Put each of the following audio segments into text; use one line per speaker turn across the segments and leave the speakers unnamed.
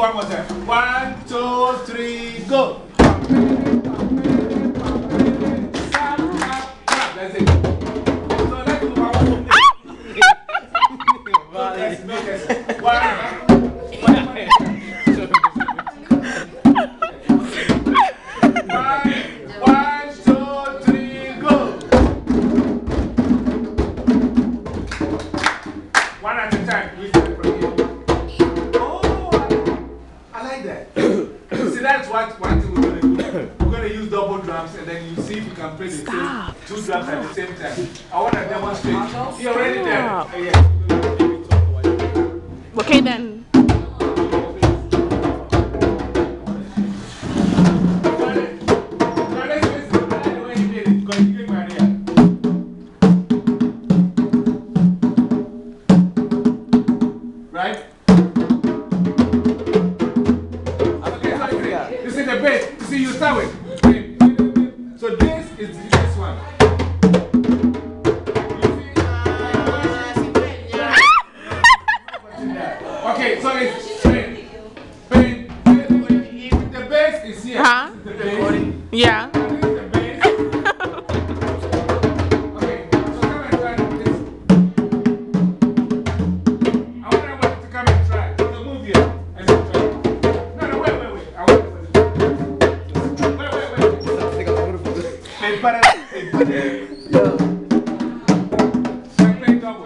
one more time. 1, 2, 3, go. That's it. So let's do one more thing. No guess. 1, 2, 3, go. One at a time. We start from here. Oh, I like that. See, that's one thing we're going to do. We're going to use double drums and then you see if you can play the same 2 drums at the same time. I want to demonstrate. You're already there. Yeah.
Okay, then. Right? Okay, this is the bass. You see, you start with. So this is this one. Okay, so it's the bass is here. The bass. Yeah.
The bass. Okay, so come and try this. I want everybody to come and try. So move here and then try. No, wait. I want everybody to play double.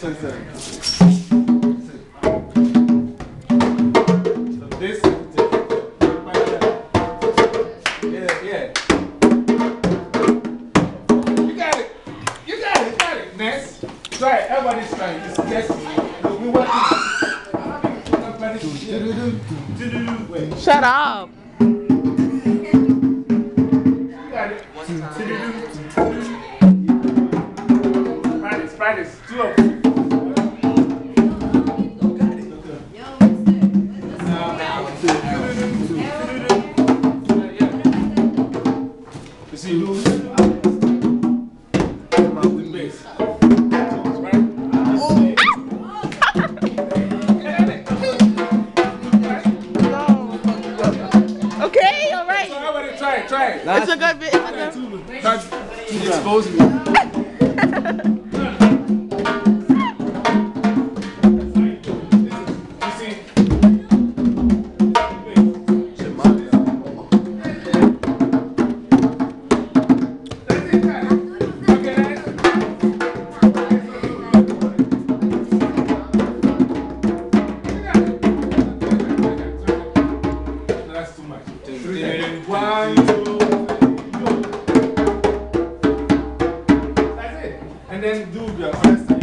This. Yeah. You got it. Next. Try it. Everybody's trying. It's just we want to.
Shut up.
You got it. Practice. 2 of you. You see, with bass. Right?
Okay, all right.
So everybody try it.
It's a good bit.
Expose me. That's too much. 1, 2, 3, go. That's it. And then do the other side.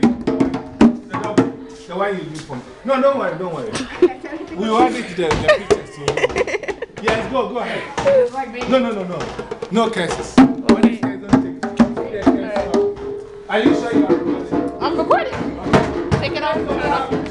The one you do from. No, don't worry. We will add it to the pictures. So. Yes, go ahead. No. No curses. When these guys don't take it. Are you sure you are recording?
I'm recording. Take it off.